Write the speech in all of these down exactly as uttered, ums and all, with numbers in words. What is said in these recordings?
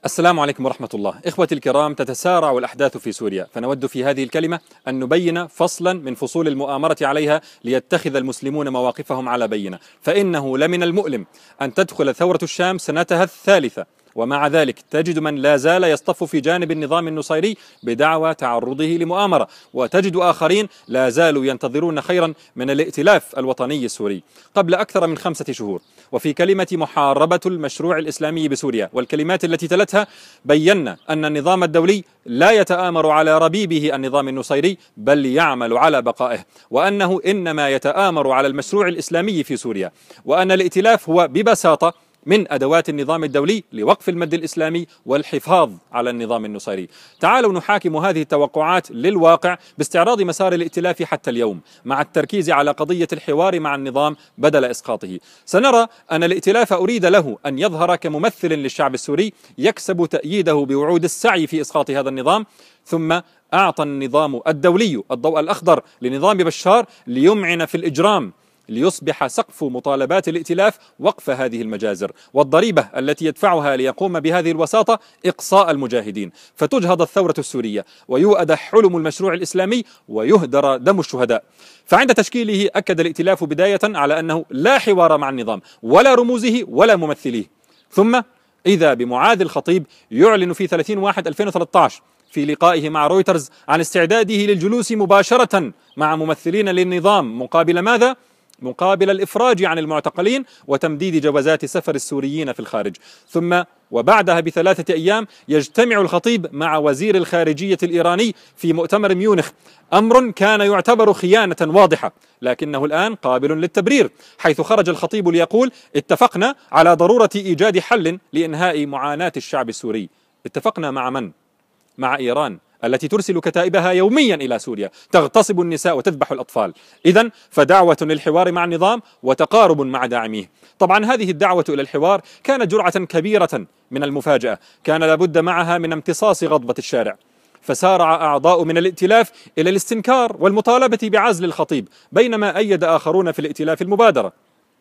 السلام عليكم ورحمة الله. إخوتي الكرام، تتسارع الأحداث في سوريا، فنود في هذه الكلمة أن نبين فصلا من فصول المؤامرة عليها ليتخذ المسلمون مواقفهم على بينة. فإنه لمن المؤلم أن تدخل ثورة الشام سنتها الثالثة، ومع ذلك تجد من لا زال يصطف في جانب النظام النصيري بدعوى تعرضه لمؤامرة، وتجد آخرين لا زالوا ينتظرون خيرا من الائتلاف الوطني السوري. قبل أكثر من خمسة شهور وفي كلمة محاربة المشروع الإسلامي بسوريا والكلمات التي تلتها بينا أن النظام الدولي لا يتآمر على ربيبه النظام النصيري، بل يعمل على بقائه، وأنه إنما يتآمر على المشروع الإسلامي في سوريا، وأن الائتلاف هو ببساطة من أدوات النظام الدولي لوقف المد الإسلامي والحفاظ على النظام النصيري. تعالوا نحاكم هذه التوقعات للواقع باستعراض مسار الائتلاف حتى اليوم، مع التركيز على قضية الحوار مع النظام بدل إسقاطه. سنرى أن الائتلاف أريد له أن يظهر كممثل للشعب السوري يكسب تأييده بوعود السعي في إسقاط هذا النظام، ثم أعطى النظام الدولي الضوء الأخضر لنظام بشار ليمعن في الإجرام، ليصبح سقف مطالبات الائتلاف وقف هذه المجازر، والضريبة التي يدفعها ليقوم بهذه الوساطة إقصاء المجاهدين، فتجهض الثورة السورية ويؤد حلم المشروع الإسلامي ويهدر دم الشهداء. فعند تشكيله أكد الائتلاف بداية على أنه لا حوار مع النظام ولا رموزه ولا ممثليه. ثم إذا بمعاذ الخطيب يعلن في ثلاثين واحد ألفين وثلاثة عشر في لقائه مع رويترز عن استعداده للجلوس مباشرة مع ممثلين للنظام مقابل ماذا؟ مقابل الإفراج عن المعتقلين وتمديد جوازات سفر السوريين في الخارج. ثم وبعدها بثلاثة أيام يجتمع الخطيب مع وزير الخارجية الإيراني في مؤتمر ميونخ، أمر كان يعتبر خيانة واضحة، لكنه الآن قابل للتبرير، حيث خرج الخطيب ليقول: اتفقنا على ضرورة إيجاد حل لإنهاء معاناة الشعب السوري. اتفقنا مع من؟ مع إيران التي ترسل كتائبها يوميا إلى سوريا، تغتصب النساء وتذبح الأطفال. إذن فدعوة للحوار مع النظام وتقارب مع داعميه. طبعا هذه الدعوة إلى الحوار كانت جرعة كبيرة من المفاجأة، كان لابد معها من امتصاص غضبة الشارع، فسارع أعضاء من الائتلاف إلى الاستنكار والمطالبة بعزل الخطيب، بينما أيد آخرون في الائتلاف المبادرة.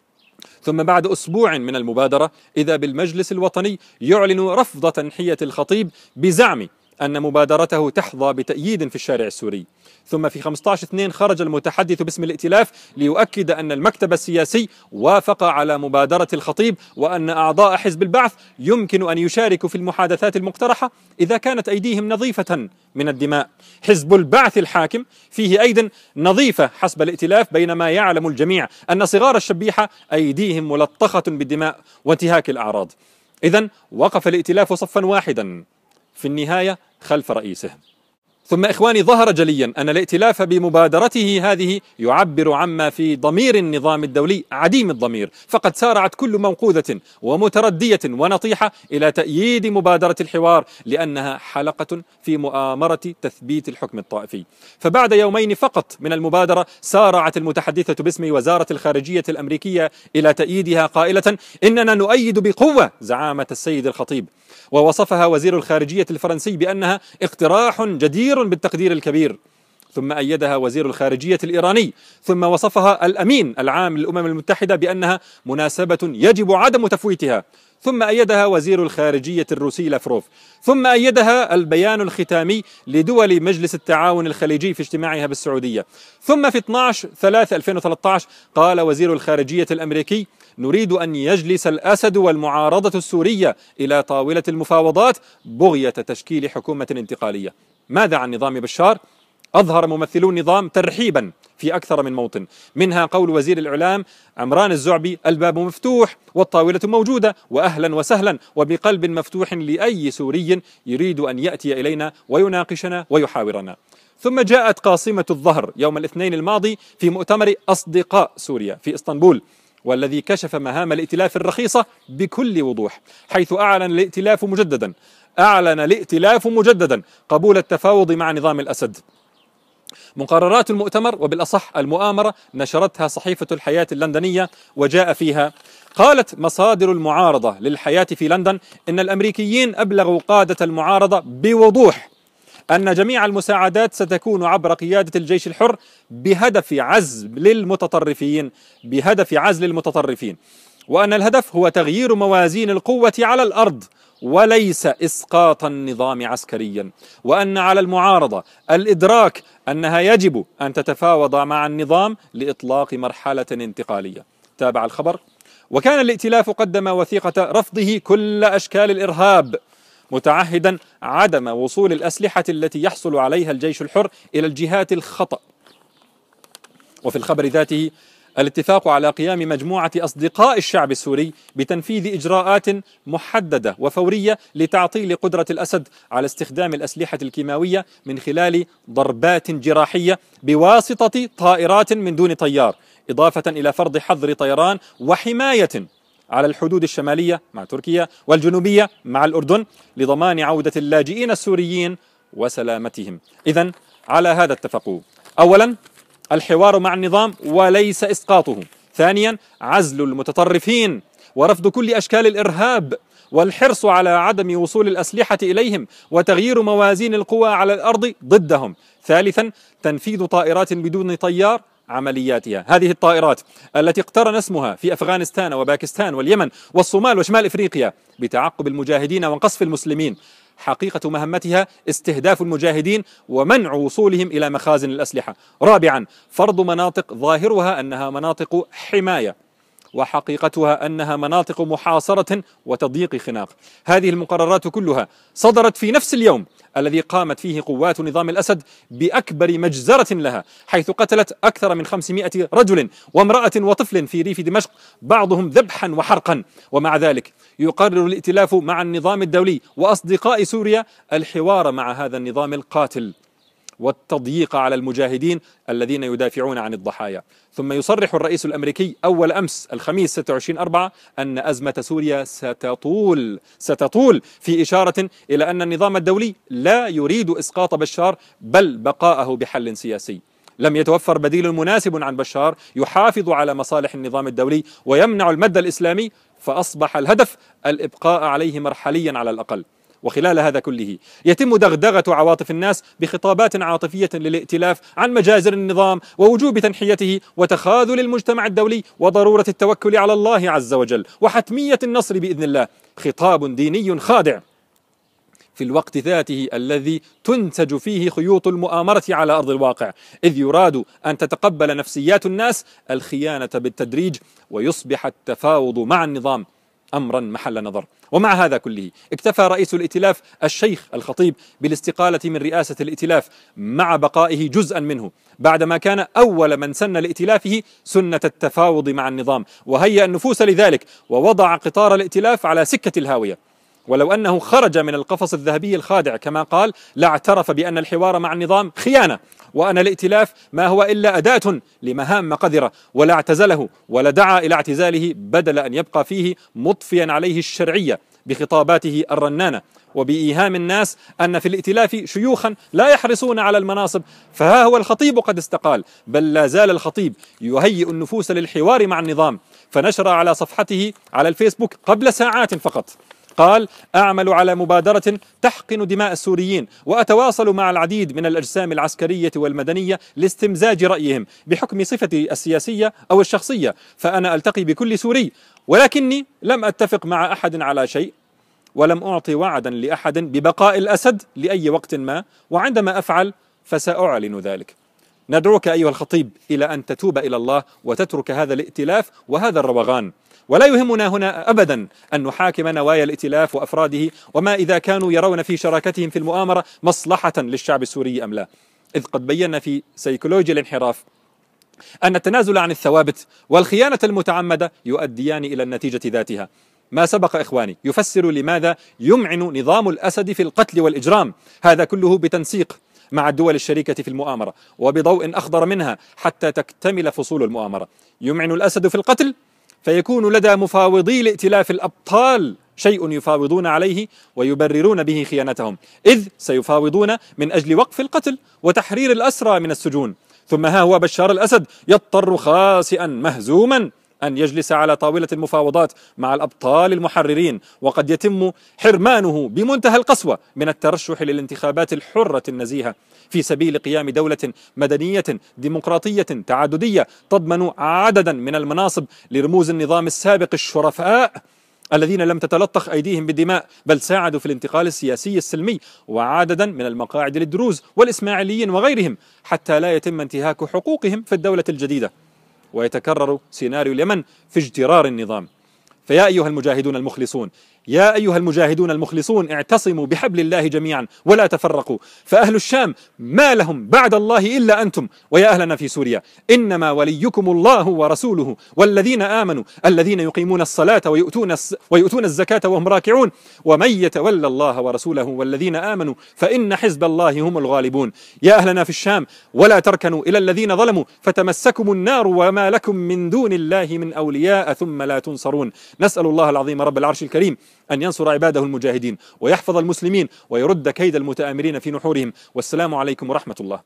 ثم بعد أسبوع من المبادرة إذا بالمجلس الوطني يعلن رفض تنحية الخطيب بزعم أن مبادرته تحظى بتأييد في الشارع السوري. ثم في خمسة عشر اثنين خرج المتحدث باسم الائتلاف ليؤكد أن المكتب السياسي وافق على مبادرة الخطيب، وأن أعضاء حزب البعث يمكن أن يشاركوا في المحادثات المقترحة إذا كانت أيديهم نظيفة من الدماء. حزب البعث الحاكم فيه أيد نظيفة حسب الائتلاف، بينما يعلم الجميع أن صغار الشبيحة أيديهم ملطخة بالدماء وانتهاك الأعراض. إذن وقف الائتلاف صفا واحدا في النهاية خلف رئيسه. ثم إخواني، ظهر جليا أن الائتلاف بمبادرته هذه يعبر عما في ضمير النظام الدولي عديم الضمير، فقد سارعت كل موقوذة ومتردية ونطيحة إلى تأييد مبادرة الحوار، لأنها حلقة في مؤامرة تثبيت الحكم الطائفي. فبعد يومين فقط من المبادرة سارعت المتحدثة باسم وزارة الخارجية الأمريكية إلى تأييدها قائلة: إننا نؤيد بقوة زعامة السيد الخطيب. ووصفها وزير الخارجية الفرنسي بأنها اقتراح جدير بالتقدير الكبير. ثم أيدها وزير الخارجية الإيراني. ثم وصفها الأمين العام للأمم المتحدة بأنها مناسبة يجب عدم تفويتها. ثم أيدها وزير الخارجية الروسي لافروف. ثم أيدها البيان الختامي لدول مجلس التعاون الخليجي في اجتماعها بالسعودية. ثم في اثني عشر ثلاثة ألفين وثلاثة عشر قال وزير الخارجية الأمريكي: نريد أن يجلس الأسد والمعارضة السورية إلى طاولة المفاوضات بغية تشكيل حكومة انتقالية. ماذا عن نظام بشار؟ أظهر ممثلو النظام ترحيبا في أكثر من موطن، منها قول وزير الإعلام عمران الزعبي: الباب مفتوح والطاولة موجودة، وأهلا وسهلا وبقلب مفتوح لأي سوري يريد أن يأتي إلينا ويناقشنا ويحاورنا. ثم جاءت قاصمة الظهر يوم الاثنين الماضي في مؤتمر أصدقاء سوريا في إسطنبول، والذي كشف مهام الائتلاف الرخيصة بكل وضوح، حيث أعلن الائتلاف مجددا أعلن الائتلاف مجددا قبول التفاوض مع نظام الأسد. مقررات المؤتمر وبالأصح المؤامرة نشرتها صحيفة الحياة اللندنية، وجاء فيها: قالت مصادر المعارضة للحياة في لندن إن الأمريكيين أبلغوا قادة المعارضة بوضوح أن جميع المساعدات ستكون عبر قيادة الجيش الحر بهدف عزل المتطرفين بهدف عزل المتطرفين وأن الهدف هو تغيير موازين القوة على الأرض وليس إسقاط النظام عسكريا، وأن على المعارضة الإدراك أنها يجب أن تتفاوض مع النظام لإطلاق مرحلة انتقالية. تابع الخبر: وكان الائتلاف قدم وثيقة رفضه كل أشكال الإرهاب، متعهدا عدم وصول الأسلحة التي يحصل عليها الجيش الحر إلى الجهات الخطأ. وفي الخبر ذاته الاتفاق على قيام مجموعة أصدقاء الشعب السوري بتنفيذ إجراءات محددة وفورية لتعطيل قدرة الأسد على استخدام الأسلحة الكيماوية من خلال ضربات جراحية بواسطة طائرات من دون طيار، إضافة إلى فرض حظر طيران وحماية على الحدود الشمالية مع تركيا والجنوبية مع الأردن لضمان عودة اللاجئين السوريين وسلامتهم. إذن على هذا اتفقوا: أولا الحوار مع النظام وليس إسقاطه، ثانيا عزل المتطرفين ورفض كل أشكال الإرهاب والحرص على عدم وصول الأسلحة إليهم وتغيير موازين القوى على الأرض ضدهم، ثالثا تنفيذ طائرات بدون طيار عملياتها. هذه الطائرات التي اقترن اسمها في أفغانستان وباكستان واليمن والصومال وشمال إفريقيا بتعقب المجاهدين وقصف المسلمين، حقيقة مهمتها استهداف المجاهدين ومنع وصولهم إلى مخازن الأسلحة. رابعا فرض مناطق ظاهرها أنها مناطق حماية وحقيقتها أنها مناطق محاصرة وتضييق خناق. هذه المقررات كلها صدرت في نفس اليوم الذي قامت فيه قوات نظام الأسد بأكبر مجزرة لها، حيث قتلت أكثر من خمسمائة رجل وامرأة وطفل في ريف دمشق، بعضهم ذبحا وحرقا. ومع ذلك يقرر الائتلاف مع النظام الدولي وأصدقاء سوريا الحوار مع هذا النظام القاتل والتضييق على المجاهدين الذين يدافعون عن الضحايا. ثم يصرح الرئيس الأمريكي أول أمس الخميس ستة وعشرين أربعة أن أزمة سوريا ستطول ستطول في إشارة إلى أن النظام الدولي لا يريد إسقاط بشار بل بقاءه بحل سياسي. لم يتوفر بديل مناسب عن بشار يحافظ على مصالح النظام الدولي ويمنع المد الإسلامي، فأصبح الهدف الإبقاء عليه مرحليا على الأقل. وخلال هذا كله يتم دغدغة عواطف الناس بخطابات عاطفية للائتلاف عن مجازر النظام ووجوب تنحيته وتخاذل المجتمع الدولي وضرورة التوكل على الله عز وجل وحتمية النصر بإذن الله. خطاب ديني خادع في الوقت ذاته الذي تنتج فيه خيوط المؤامرة على أرض الواقع، إذ يراد أن تتقبل نفسيات الناس الخيانة بالتدريج ويصبح التفاوض مع النظام أمرا محل نظر. ومع هذا كله اكتفى رئيس الائتلاف الشيخ الخطيب بالاستقالة من رئاسة الائتلاف مع بقائه جزءا منه، بعدما كان أول من سن لائتلافه سنة التفاوض مع النظام وهيأ النفوس لذلك ووضع قطار الائتلاف على سكة الهاوية. ولو أنه خرج من القفص الذهبي الخادع كما قال لاعترف بأن الحوار مع النظام خيانة وأن الائتلاف ما هو إلا أداة لمهام قذرة، ولا اعتزله ولا دعا إلى اعتزاله بدل أن يبقى فيه مضفيا عليه الشرعية بخطاباته الرنانة وبإيهام الناس أن في الائتلاف شيوخا لا يحرصون على المناصب. فها هو الخطيب قد استقال، بل لا زال الخطيب يهيئ النفوس للحوار مع النظام، فنشر على صفحته على الفيسبوك قبل ساعات فقط قال: أعمل على مبادرة تحقن دماء السوريين وأتواصل مع العديد من الأجسام العسكرية والمدنية لاستمزاج رأيهم بحكم صفتي السياسية أو الشخصية، فأنا ألتقي بكل سوري ولكني لم أتفق مع أحد على شيء ولم أعطي وعدا لأحد ببقاء الأسد لأي وقت ما، وعندما أفعل فسأعلن ذلك. ندعوك أيها الخطيب إلى أن تتوب إلى الله وتترك هذا الائتلاف وهذا الروغان، ولا يهمنا هنا أبدا أن نحاكم نوايا الائتلاف وأفراده وما إذا كانوا يرون في شراكتهم في المؤامرة مصلحة للشعب السوري أم لا، إذ قد بينا في سيكولوجيا الانحراف أن التنازل عن الثوابت والخيانة المتعمدة يؤديان إلى النتيجة ذاتها. ما سبق إخواني يفسر لماذا يمعن نظام الأسد في القتل والإجرام، هذا كله بتنسيق مع الدول الشريكة في المؤامرة وبضوء أخضر منها حتى تكتمل فصول المؤامرة. يمعن الأسد في القتل فيكون لدى مفاوضي الائتلاف الأبطال شيء يفاوضون عليه ويبررون به خيانتهم، إذ سيفاوضون من أجل وقف القتل وتحرير الأسرى من السجون. ثم ها هو بشار الأسد يضطر خاسئا مهزوما أن يجلس على طاولة المفاوضات مع الأبطال المحررين، وقد يتم حرمانه بمنتهى القسوة من الترشح للانتخابات الحرة النزيهة في سبيل قيام دولة مدنية ديمقراطية تعددية تضمن عددا من المناصب لرموز النظام السابق الشرفاء الذين لم تتلطخ أيديهم بالدماء بل ساعدوا في الانتقال السياسي السلمي، وعددا من المقاعد للدروز والإسماعيليين وغيرهم، حتى لا يتم انتهاك حقوقهم في الدولة الجديدة ويتكرر سيناريو اليمن في اجترار النظام. فيا أيها المجاهدون المخلصون، يا أيها المجاهدون المخلصون، اعتصموا بحبل الله جميعا ولا تفرقوا، فأهل الشام ما لهم بعد الله إلا أنتم، ويا أهلنا في سوريا إنما وليكم الله ورسوله والذين آمنوا الذين يقيمون الصلاة ويؤتون, ويؤتون الزكاة وهم راكعون، ومن يتولى الله ورسوله والذين آمنوا فإن حزب الله هم الغالبون. يا أهلنا في الشام ولا تركنوا إلى الذين ظلموا فتمسكم النار وما لكم من دون الله من أولياء ثم لا تنصرون. نسأل الله العظيم رب العرش الكريم أن ينصر عباده المجاهدين ويحفظ المسلمين ويرد كيد المتآمرين في نحورهم. والسلام عليكم ورحمة الله.